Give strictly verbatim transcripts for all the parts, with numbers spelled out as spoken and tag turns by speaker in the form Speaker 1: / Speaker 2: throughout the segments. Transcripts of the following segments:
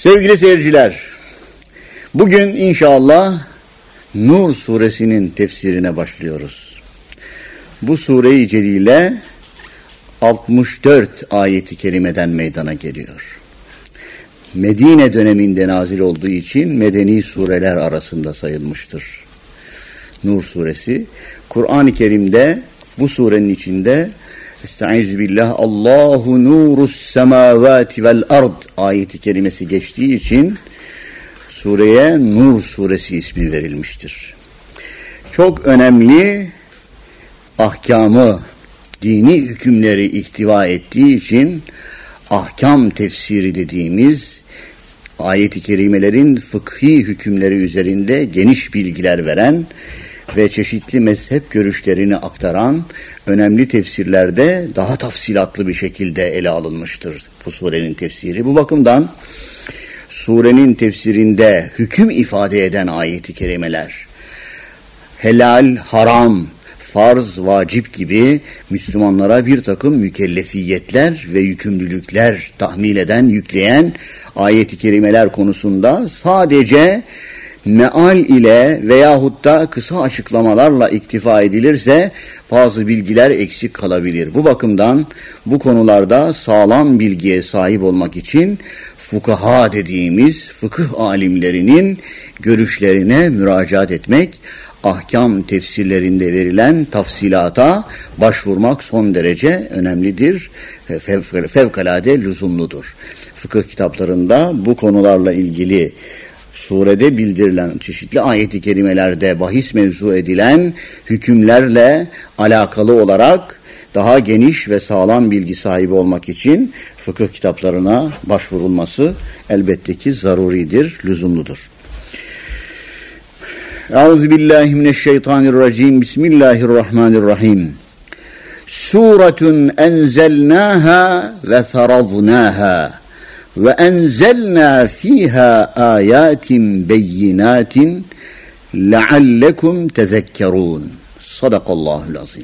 Speaker 1: Sevgili seyirciler, bugün inşallah Nur suresinin tefsirine başlıyoruz. Bu sure-i celile altmış dört ayeti kerimeden meydana geliyor. Medine döneminde nazil olduğu için medeni sureler arasında sayılmıştır. Nur suresi, Kur'an-ı Kerim'de bu surenin içinde Estaizu billah Allahu nurus semavati vel ard ayeti kerimesi geçtiği için sureye Nur suresi ismi verilmiştir. Çok önemli ahkamı, dini hükümleri ihtiva ettiği için ahkam tefsiri dediğimiz ayet-i kerimelerin fıkhi hükümleri üzerinde geniş bilgiler veren ve çeşitli mezhep görüşlerini aktaran önemli tefsirlerde daha tafsilatlı bir şekilde ele alınmıştır bu surenin tefsiri. Bu bakımdan surenin tefsirinde hüküm ifade eden ayet-i kerimeler, helal, haram, farz, vacip gibi Müslümanlara bir takım mükellefiyetler ve yükümlülükler tahmil eden, yükleyen ayet-i kerimeler konusunda sadece meal ile veyahut da kısa açıklamalarla iktifa edilirse bazı bilgiler eksik kalabilir. Bu bakımdan bu konularda sağlam bilgiye sahip olmak için fukaha dediğimiz fıkıh alimlerinin görüşlerine müracaat etmek, ahkam tefsirlerinde verilen tafsilata başvurmak son derece önemlidir, fev- fevkalade lüzumludur. Fıkıh kitaplarında bu konularla ilgili surede bildirilen çeşitli ayet-i kerimelerde bahis mevzu edilen hükümlerle alakalı olarak daha geniş ve sağlam bilgi sahibi olmak için fıkıh kitaplarına başvurulması elbette ki zaruridir, lüzumludur. Euzubillahimineşşeytanirracim. Bismillahirrahmanirrahim. Suretun enzelnaha ve feraznâha ve enzelnâ fîhâ âyâtin beyinâtin leallekum tezekkerûn. Sadakallahul azim.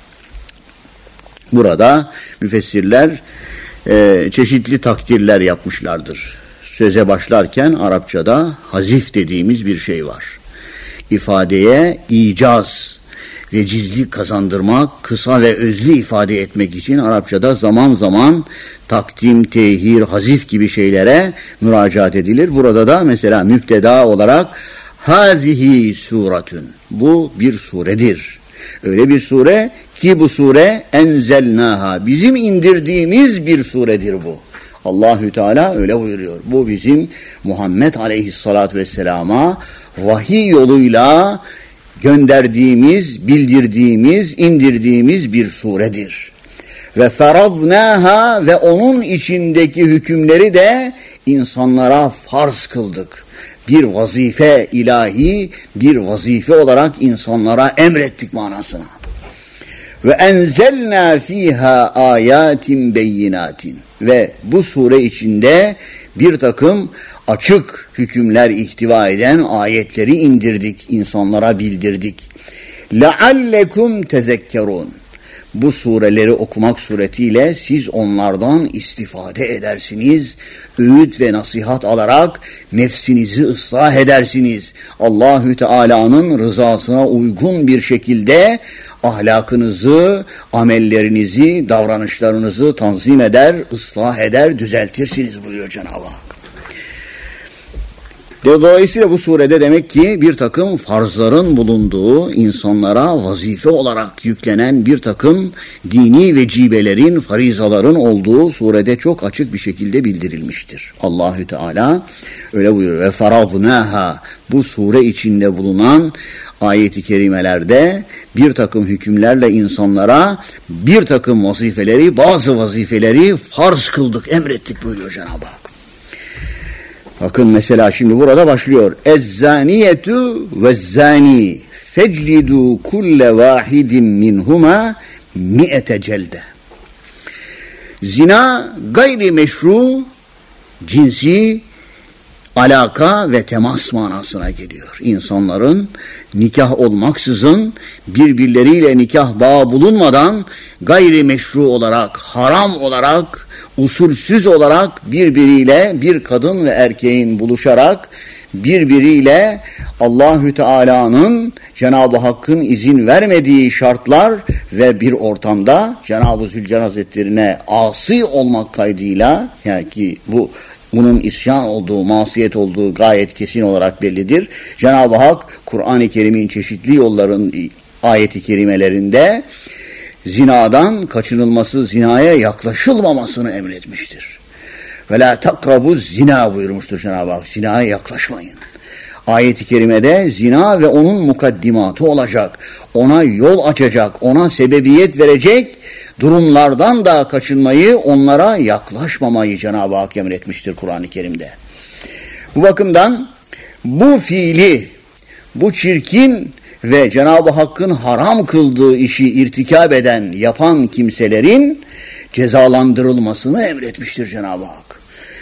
Speaker 1: Burada müfessirler e, çeşitli takdirler yapmışlardır. Söze başlarken Arapçada hazif dediğimiz bir şey var. İfadeye icaz, vecizlik kazandırmak, kısa ve özlü ifade etmek için Arapçada zaman zaman takdim, tehir, hazif gibi şeylere müracaat edilir. Burada da mesela müpteda olarak hazihi suretun, bu bir suredir. Öyle bir sure ki bu sure enzelnaha, bizim indirdiğimiz bir suredir bu. Allahü Teala öyle buyuruyor. Bu bizim Muhammed Aleyhisselatü Vesselam'a vahiy yoluyla gönderdiğimiz, bildirdiğimiz, indirdiğimiz bir suredir. Ve feraznâha, ve onun içindeki hükümleri de insanlara farz kıldık. Bir vazife ilahi, bir vazife olarak insanlara emrettik manasına. Ve enzelnâ fîhâ âyâtin beyinâtin, ve bu sure içinde bir takım açık hükümler ihtiva eden ayetleri indirdik, insanlara bildirdik. لَعَلَّكُمْ تَذَكَّرُونَ. Bu sureleri okumak suretiyle siz onlardan istifade edersiniz, öğüt ve nasihat alarak nefsinizi ıslah edersiniz. Allahü Teala'nın rızasına uygun bir şekilde ahlakınızı, amellerinizi, davranışlarınızı tanzim eder, ıslah eder, düzeltirsiniz buyuruyor Cenab-ı Hak. Dolayısıyla bu surede demek ki bir takım farzların bulunduğu, insanlara vazife olarak yüklenen bir takım dini vecibelerin, farizaların olduğu surede çok açık bir şekilde bildirilmiştir. Allahü Teala öyle buyuruyor. Ve feraznâha, bu sure içinde bulunan ayet-i kerimelerde bir takım hükümlerle insanlara bir takım vazifeleri, bazı vazifeleri farz kıldık, emrettik buyuruyor Cenab-ı Hak. Bakın mesela şimdi burada başlıyor. Ez-zaniyetu ve-zani feclidu kulle vahidin minhuma mi'ete celde. Zina gayri meşru, cinsi alaka ve temas manasına geliyor. İnsanların nikah olmaksızın, birbirleriyle nikah bağı bulunmadan gayri meşru olarak, haram olarak usulsüz olarak birbiriyle bir kadın ve erkeğin buluşarak birbiriyle Allahü Teala'nın, Cenab-ı Hakk'ın izin vermediği şartlar ve bir ortamda Cenab-ı Zülcelal Hazretlerine asi olmak kaydıyla, yani ki bu bunun isyan olduğu, masiyet olduğu gayet kesin olarak bellidir. Cenab-ı Hak Kur'an-ı Kerim'in çeşitli yolların ayeti kerimelerinde zinadan kaçınılması, zinaya yaklaşılmamasını emretmiştir. Ve la takrabuz zina buyurmuştur Cenab-ı Hak. Zinaya yaklaşmayın. Ayet-i kerimede zina ve onun mukaddimatı olacak, ona yol açacak, ona sebebiyet verecek durumlardan da kaçınmayı, onlara yaklaşmamayı Cenab-ı Hak emretmiştir Kur'an-ı Kerim'de. Bu bakımdan bu fiili, bu çirkin ve Cenab-ı Hakk'ın haram kıldığı işi irtikab eden, yapan kimselerin cezalandırılmasını emretmiştir Cenab-ı Hak.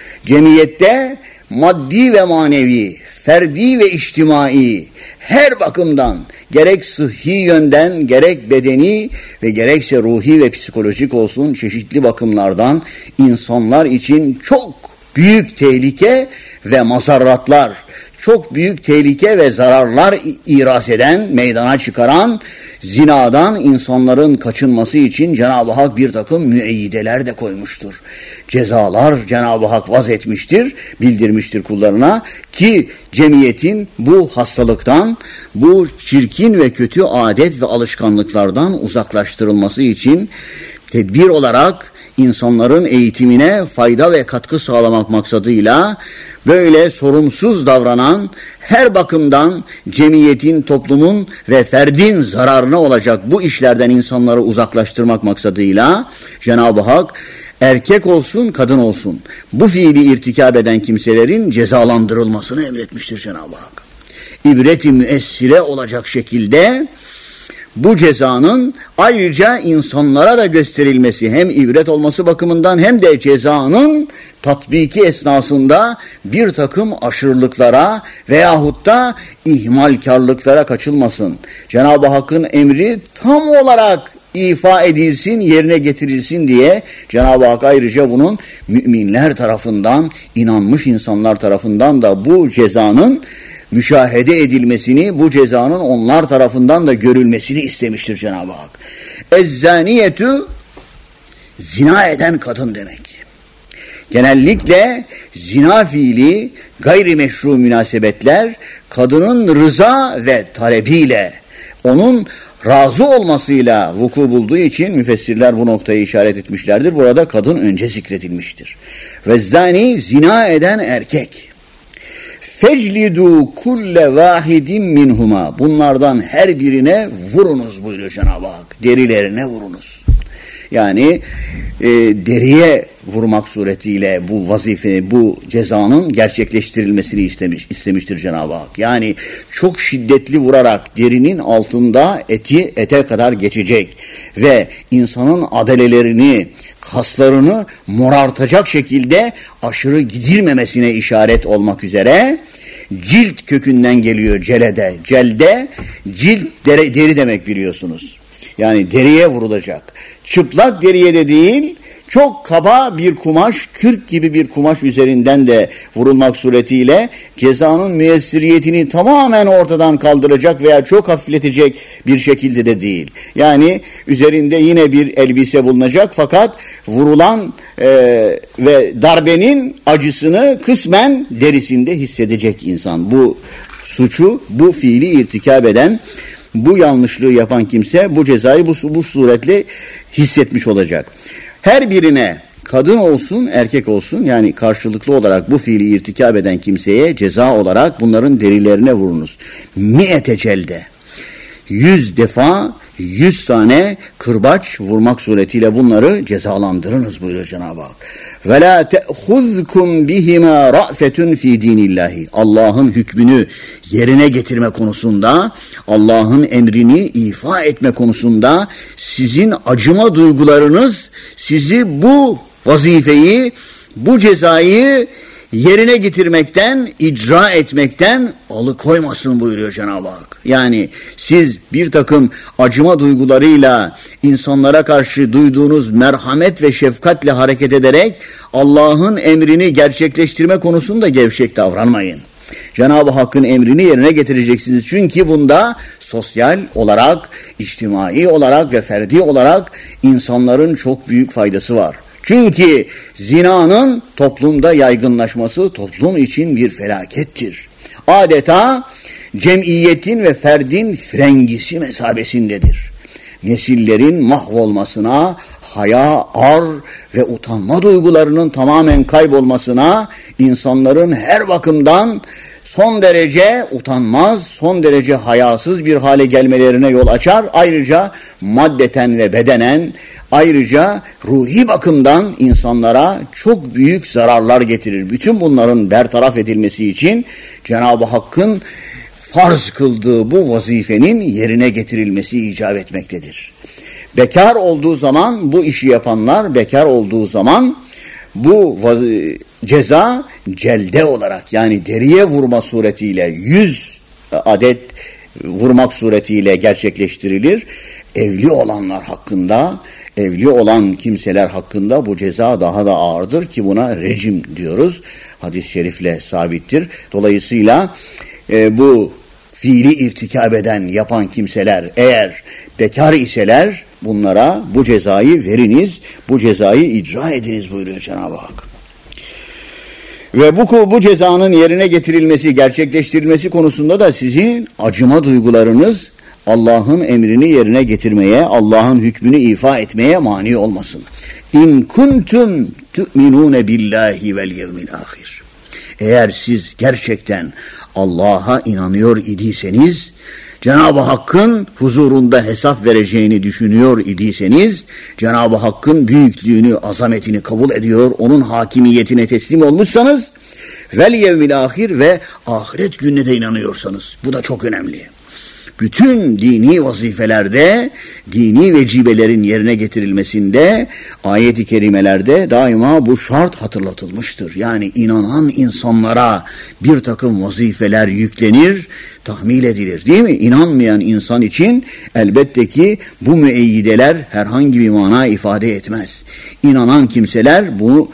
Speaker 1: Cemiyette maddi ve manevi, ferdi ve içtimai her bakımdan, gerek sıhhi yönden, gerek bedeni ve gerekse ruhi ve psikolojik olsun, çeşitli bakımlardan insanlar için çok büyük tehlike ve mazarratlar, çok büyük tehlike ve zararlar iras eden, meydana çıkaran zinadan insanların kaçınması için Cenab-ı Hak bir takım müeyyideler de koymuştur. Cezalar Cenab-ı Hak vaz etmiştir, bildirmiştir kullarına ki cemiyetin bu hastalıktan, bu çirkin ve kötü adet ve alışkanlıklardan uzaklaştırılması için tedbir olarak insanların eğitimine fayda ve katkı sağlamak maksadıyla böyle sorumsuz davranan, her bakımdan cemiyetin, toplumun ve ferdin zararına olacak bu işlerden insanları uzaklaştırmak maksadıyla Cenab-ı Hak erkek olsun, kadın olsun bu fiili irtikab eden kimselerin cezalandırılmasını emretmiştir Cenab-ı Hak. İbret-i müessire olacak şekilde bu cezanın ayrıca insanlara da gösterilmesi, hem ibret olması bakımından hem de cezanın tatbiki esnasında bir takım aşırılıklara veyahut da ihmalkarlıklara kaçılmasın. Cenab-ı Hakk'ın emri tam olarak ifa edilsin, yerine getirilsin diye Cenab-ı Hak ayrıca bunun müminler tarafından, inanmış insanlar tarafından da bu cezanın müşahede edilmesini, bu cezanın onlar tarafından da görülmesini istemiştir Cenab-ı Hak. Ezzaniyetü, zina eden kadın demek. Genellikle zina fiili, gayrimeşru münasebetler, kadının rıza ve talebiyle, onun razı olmasıyla vuku bulduğu için müfessirler bu noktayı işaret etmişlerdir. Burada kadın önce zikredilmiştir. Ve zani, zina eden erkek. Feclidu kulle vahidin minhuma. Bunlardan her birine vurunuz buyuruyor Cenab-ı Hak. Derilerine vurunuz. Yani e, deriye vurmak suretiyle bu vazife, bu cezanın gerçekleştirilmesini istemiş, istemiştir Cenab-ı Hak. Yani çok şiddetli vurarak derinin altında eti ete kadar geçecek ve insanın adalelerini, kaslarını morartacak şekilde aşırı gidilmemesine işaret olmak üzere cilt kökünden geliyor celede. Celde cilt deri, deri demek biliyorsunuz. Yani deriye vurulacak. Çıplak deriye de değil, çok kaba bir kumaş, kürk gibi bir kumaş üzerinden de vurulmak suretiyle cezanın müessiriyetini tamamen ortadan kaldıracak veya çok hafifletecek bir şekilde de değil. Yani üzerinde yine bir elbise bulunacak fakat vurulan e, ve darbenin acısını kısmen derisinde hissedecek insan. Bu suçu, bu fiili irtikab eden, bu yanlışlığı yapan kimse bu cezayı bu, bu suretle hissetmiş olacak. Her birine kadın olsun, erkek olsun, yani karşılıklı olarak bu fiili irtikab eden kimseye ceza olarak bunların derilerine vurunuz. Mi'ete celde. Yüz defa, yüz tane kırbaç vurmak suretiyle bunları cezalandırınız buyuruyor Cenab-ı Hak. Ve la te'khuzkum bihima ra'fetun fi dinillahi. Allah'ın hükmünü yerine getirme konusunda, Allah'ın emrini ifa etme konusunda sizin acıma duygularınız sizi bu vazifeyi, bu cezayı yerine getirmekten, icra etmekten alıkoymasın buyuruyor Cenab-ı Hak. Yani siz bir takım acıma duygularıyla insanlara karşı duyduğunuz merhamet ve şefkatle hareket ederek Allah'ın emrini gerçekleştirme konusunda gevşek davranmayın. Cenab-ı Hakk'ın emrini yerine getireceksiniz. Çünkü bunda sosyal olarak, içtimai olarak ve ferdi olarak insanların çok büyük faydası var. Çünkü zinanın toplumda yaygınlaşması toplum için bir felakettir. Adeta cemiyetin ve ferdin frengisi mesabesindedir. Nesillerin mahvolmasına, haya, ar ve utanma duygularının tamamen kaybolmasına, insanların her bakımdan son derece utanmaz, son derece hayasız bir hale gelmelerine yol açar. Ayrıca maddeten ve bedenen, ayrıca ruhi bakımdan insanlara çok büyük zararlar getirir. Bütün bunların bertaraf edilmesi için Cenab-ı Hakk'ın farz kıldığı bu vazifenin yerine getirilmesi icap etmektedir. Bekar olduğu zaman bu işi yapanlar, bekar olduğu zaman bu ceza celde olarak, yani deriye vurma suretiyle, yüz adet vurmak suretiyle gerçekleştirilir. Evli olanlar hakkında, evli olan kimseler hakkında bu ceza daha da ağırdır ki buna rejim diyoruz. Hadis-i şerifle sabittir. Dolayısıyla e, bu fiili irtikab eden, yapan kimseler eğer bekar iseler bunlara bu cezayı veriniz, bu cezayı icra ediniz buyuruyor Cenab-ı Hak. Ve bu, bu cezanın yerine getirilmesi, gerçekleştirilmesi konusunda da sizin acıma duygularınız Allah'ın emrini yerine getirmeye, Allah'ın hükmünü ifa etmeye mani olmasın. İn kuntum tu'minune billahi vel yevmil ahir. Eğer siz gerçekten Allah'a inanıyor idiyseniz, Cenab-ı Hakk'ın huzurunda hesap vereceğini düşünüyor idiyseniz, Cenab-ı Hakk'ın büyüklüğünü, azametini kabul ediyor, onun hakimiyetine teslim olmuşsanız, vel yevmil ahir ve ahiret gününe de inanıyorsanız, bu da çok önemli. Bütün dini vazifelerde, dini vecibelerin yerine getirilmesinde, ayet-i kerimelerde daima bu şart hatırlatılmıştır. Yani inanan insanlara bir takım vazifeler yüklenir, tahmil edilir, değil mi? İnanmayan insan için elbette ki bu müeyyideler herhangi bir mana ifade etmez. İnanan kimseler bu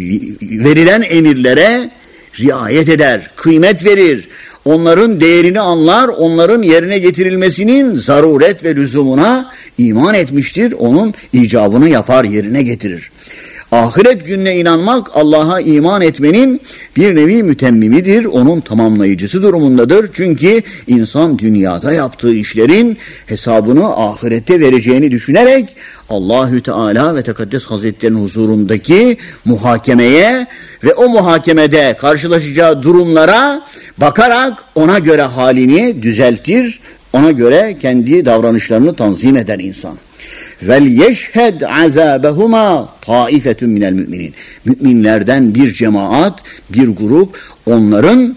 Speaker 1: verilen emirlere riayet eder, kıymet verir. Onların değerini anlar, onların yerine getirilmesinin zaruret ve lüzumuna iman etmiştir. Onun icabını yapar, yerine getirir. Ahiret gününe inanmak Allah'a iman etmenin bir nevi mütemmimidir, onun tamamlayıcısı durumundadır. Çünkü insan dünyada yaptığı işlerin hesabını ahirette vereceğini düşünerek Allahü Teala ve Tekaddes Hazretleri'nin huzurundaki muhakemeye ve o muhakemede karşılaşacağı durumlara bakarak ona göre halini düzeltir, ona göre kendi davranışlarını tanzim eder insan. Vel yeşhed azabehuma taifetun minel müminin. Müminlerden bir cemaat, bir grup onların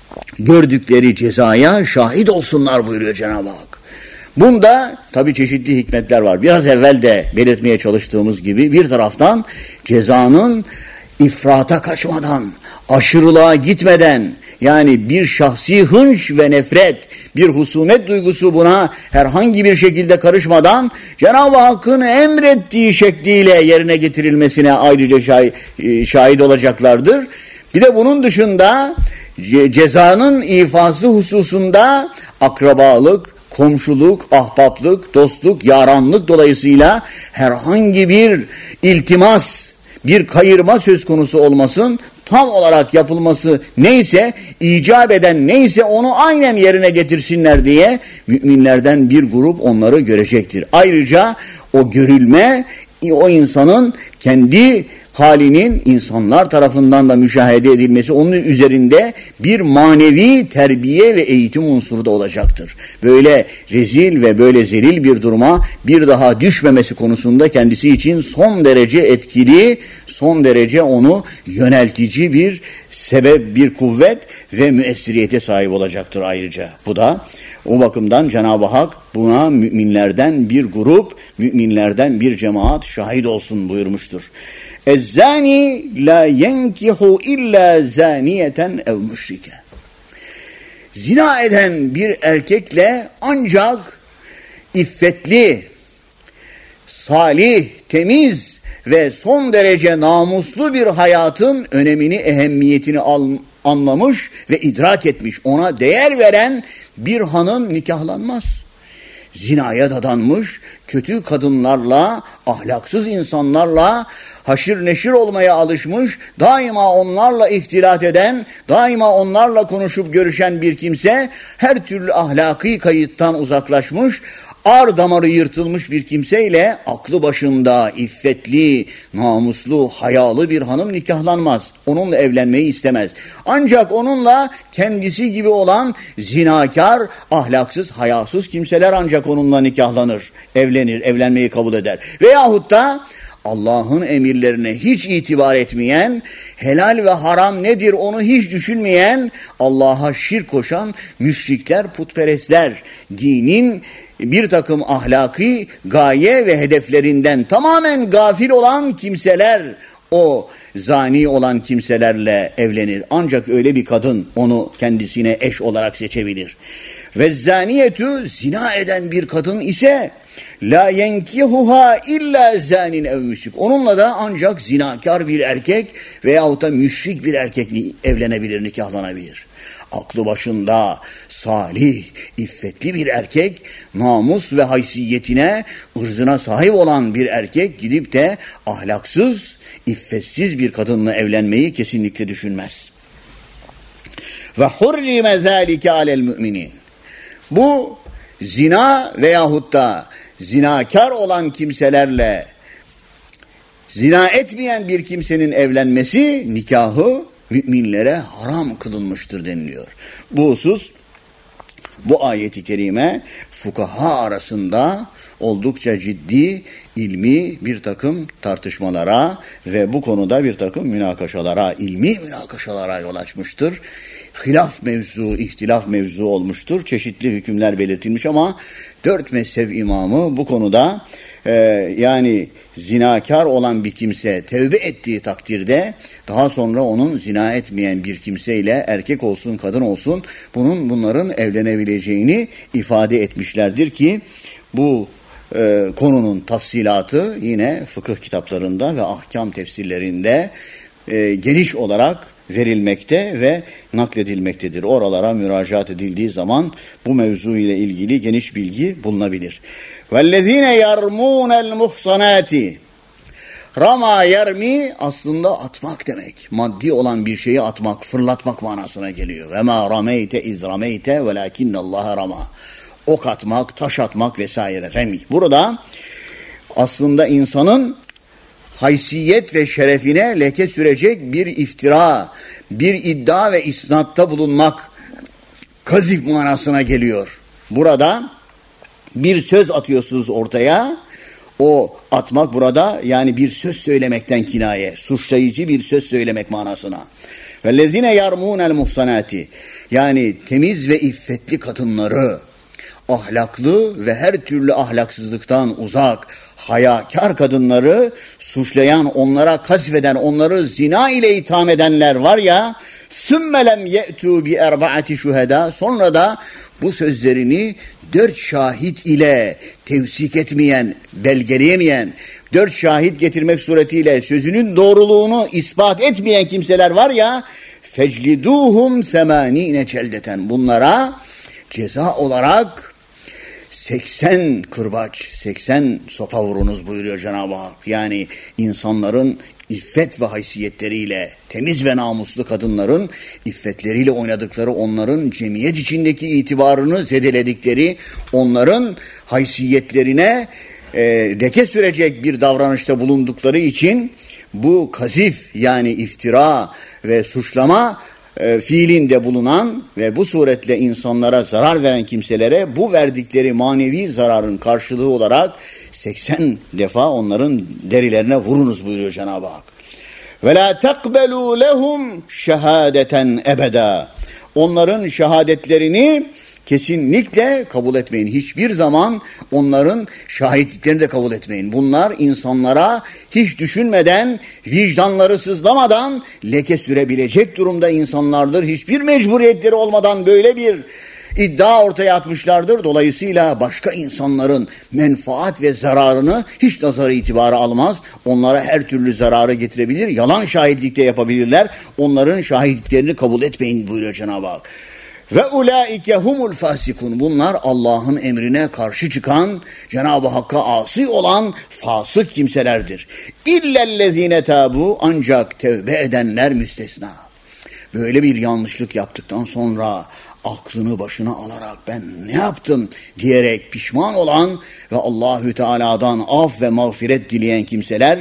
Speaker 1: gördükleri cezaya şahit olsunlar buyuruyor Cenab-ı Hak. Bunda tabii çeşitli hikmetler var. Biraz evvel de belirtmeye çalıştığımız gibi bir taraftan cezanın ifrata kaçmadan, aşırılığa gitmeden, yani bir şahsi hınç ve nefret, bir husumet duygusu buna herhangi bir şekilde karışmadan Cenab-ı Hakk'ın emrettiği şekliyle yerine getirilmesine ayrıca şahit, şahit olacaklardır. Bir de bunun dışında ce- cezanın ifası hususunda akrabalık, komşuluk, ahbaplık, dostluk, yaranlık dolayısıyla herhangi bir iltimas, bir kayırma söz konusu olmasın. Tam olarak yapılması neyse, icap eden neyse onu aynen yerine getirsinler diye müminlerden bir grup onları görecektir. Ayrıca o görülme, o insanın kendi halinin insanlar tarafından da müşahede edilmesi onun üzerinde bir manevi terbiye ve eğitim unsuru da olacaktır. Böyle rezil ve böyle zelil bir duruma bir daha düşmemesi konusunda kendisi için son derece etkili, son derece onu yöneltici bir sebep, bir kuvvet ve müessiriyete sahip olacaktır ayrıca. Bu da o bakımdan Cenab-ı Hak buna müminlerden bir grup, müminlerden bir cemaat şahit olsun buyurmuştur. ezzani la yenkihu illa zaniyeten ev müşrike. Zina eden bir erkekle ancak iffetli, salih, temiz ve son derece namuslu bir hayatın önemini, ehemmiyetini al, anlamış ve idrak etmiş, ona değer veren bir hanım nikahlanmaz. Zinaya dadanmış, kötü kadınlarla, ahlaksız insanlarla haşır neşir olmaya alışmış, daima onlarla ihtilat eden, daima onlarla konuşup görüşen bir kimse, her türlü ahlaki kayıttan uzaklaşmış, ar damarı yırtılmış bir kimseyle aklı başında, iffetli, namuslu, hayalı bir hanım nikahlanmaz. Onunla evlenmeyi istemez. Ancak onunla kendisi gibi olan zinakar, ahlaksız, hayasız kimseler ancak onunla nikahlanır, evlenir, evlenmeyi kabul eder. Veyahut da Allah'ın emirlerine hiç itibar etmeyen, helal ve haram nedir onu hiç düşünmeyen, Allah'a şirk koşan müşrikler, putperestler, dinin bir takım ahlaki gaye ve hedeflerinden tamamen gafil olan kimseler, o zani olan kimselerle evlenir. Ancak öyle bir kadın onu kendisine eş olarak seçebilir. Ve zaniyetü, zina eden bir kadın ise la yenkihuha illa zanin ev müşrik. Onunla da ancak zinakar bir erkek veyahut da müşrik bir erkek evlenebilir, nikahlanabilir. Aklı başında, salih, iffetli bir erkek, namus ve haysiyetine, ırzına sahip olan bir erkek gidip de ahlaksız, iffetsiz bir kadınla evlenmeyi kesinlikle düşünmez. Ve hurrime zâlike alel müminin. Bu zina veyahut da zinakar olan kimselerle zina etmeyen bir kimsenin evlenmesi, nikahı müminlere haram kılınmıştır deniliyor. Bu husus, bu ayeti kerime fukaha arasında oldukça ciddi ilmi bir takım tartışmalara ve bu konuda bir takım münakaşalara, ilmi münakaşalara yol açmıştır. Hilaf mevzu, ihtilaf mevzu olmuştur. Çeşitli hükümler belirtilmiş ama dört mezhep imamı bu konuda e, yani zinakar olan bir kimse tevbe ettiği takdirde daha sonra onun zina etmeyen bir kimseyle, erkek olsun kadın olsun, bunun bunların evlenebileceğini ifade etmişlerdir ki bu e, konunun tafsilatı yine fıkıh kitaplarında ve ahkam tefsirlerinde e, geniş olarak verilmekte ve nakledilmektedir. Oralara müracaat edildiği zaman bu mevzu ile ilgili geniş bilgi bulunabilir. وَالَّذ۪ينَ يَرْمُونَ الْمُحْصَنَاتِ. Rama yermi aslında atmak demek. Maddi olan bir şeyi atmak, fırlatmak manasına geliyor. وَمَا رَمَيْتَ اِذْ رَمَيْتَ وَلَاكِنَّ اللّٰهَ رَمَى. Ok atmak, taş atmak vesaire. Remi. Burada aslında insanın haysiyet ve şerefine leke sürecek bir iftira, bir iddia ve isnatta bulunmak kazif manasına geliyor. Burada bir söz atıyorsunuz ortaya, o atmak burada yani bir söz söylemekten kinaye, suçlayıcı bir söz söylemek manasına. وَالَّذِينَ يَرْمُونَ الْمُحْصَنَاتِ. Yani temiz ve iffetli kadınları, ahlaklı ve her türlü ahlaksızlıktan uzak, hayakar kadınları suçlayan, onlara kasveden, onları zina ile itham edenler var ya, sümmelen ye'tu bi erbaati şuheda, sonra da bu sözlerini dört şahit ile tevsik etmeyen, belgeleyemeyen, dört şahit getirmek suretiyle sözünün doğruluğunu ispat etmeyen kimseler var ya, fecliduhum semanine celdeten, bunlara ceza olarak seksen kırbaç, seksen sopa vurunuz buyuruyor Cenab-ı Hak. Yani insanların iffet ve haysiyetleriyle, temiz ve namuslu kadınların iffetleriyle oynadıkları, onların cemiyet içindeki itibarını zedeledikleri, onların haysiyetlerine e, leke sürecek bir davranışta bulundukları için bu kazif yani iftira ve suçlama E, fiilinde bulunan ve bu suretle insanlara zarar veren kimselere bu verdikleri manevi zararın karşılığı olarak seksen defa onların derilerine vurunuz buyuruyor Cenab-ı Hak. Ve la takbelu lehum şehadeten ebeda. Onların şehadetlerini kesinlikle kabul etmeyin. Hiçbir zaman onların şahitliklerini de kabul etmeyin. Bunlar insanlara hiç düşünmeden, vicdanları sızlamadan leke sürebilecek durumda insanlardır. Hiçbir mecburiyetleri olmadan böyle bir iddia ortaya atmışlardır. Dolayısıyla başka insanların menfaat ve zararını hiç nazara itibara almaz. Onlara her türlü zararı getirebilir. Yalan şahitlik de yapabilirler. Onların şahitliklerini kabul etmeyin buyuruyor Cenab-ı Hak. Ve ulaike humul fasikun. Bunlar Allah'ın emrine karşı çıkan, Cenab-ı Hakk'a asi olan fasık kimselerdir. İllellezine tabu, ancak tevbe edenler müstesna. Böyle bir yanlışlık yaptıktan sonra aklını başına alarak ben ne yaptım diyerek pişman olan ve Allahü Teala'dan af ve mağfiret dileyen kimseler,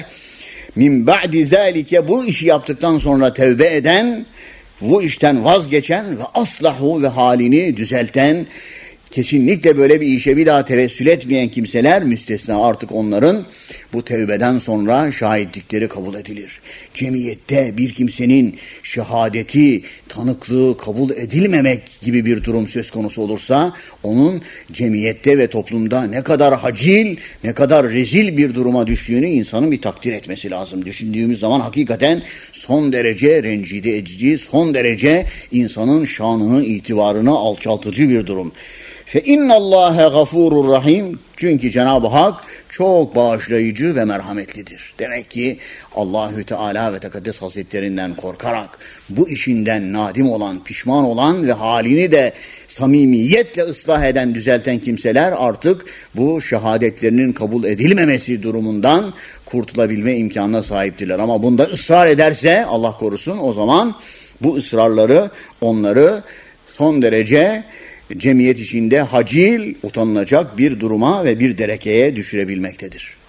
Speaker 1: min ba'di zalike, bu işi yaptıktan sonra tevbe eden, bu işten vazgeçen ve aslahu ve halini düzelten, kesinlikle böyle bir işe bir daha tevessül etmeyen kimseler müstesna. Artık onların bu tevbeden sonra şahitlikleri kabul edilir. Cemiyette bir kimsenin şehadeti, tanıklığı kabul edilmemek gibi bir durum söz konusu olursa, onun cemiyette ve toplumda ne kadar hacil, ne kadar rezil bir duruma düştüğünü insanın bir takdir etmesi lazım. Düşündüğümüz zaman hakikaten son derece rencide edici, son derece insanın şanını, itibarını alçaltıcı bir durum. Fe innallâhe gafurur rahim. Çünkü Cenab-ı Hak çok bağışlayıcı ve merhametlidir. Demek ki Allahü Teala ve Tekaddes Hazretlerinden korkarak bu işinden nadim olan, pişman olan ve halini de samimiyetle ıslah eden, düzelten kimseler artık bu şehadetlerinin kabul edilmemesi durumundan kurtulabilme imkanına sahiptirler. Ama bunda ısrar ederse, Allah korusun, o zaman bu ısrarları onları son derece cemiyet içinde hacil, utanılacak bir duruma ve bir derekeye düşürebilmektedir.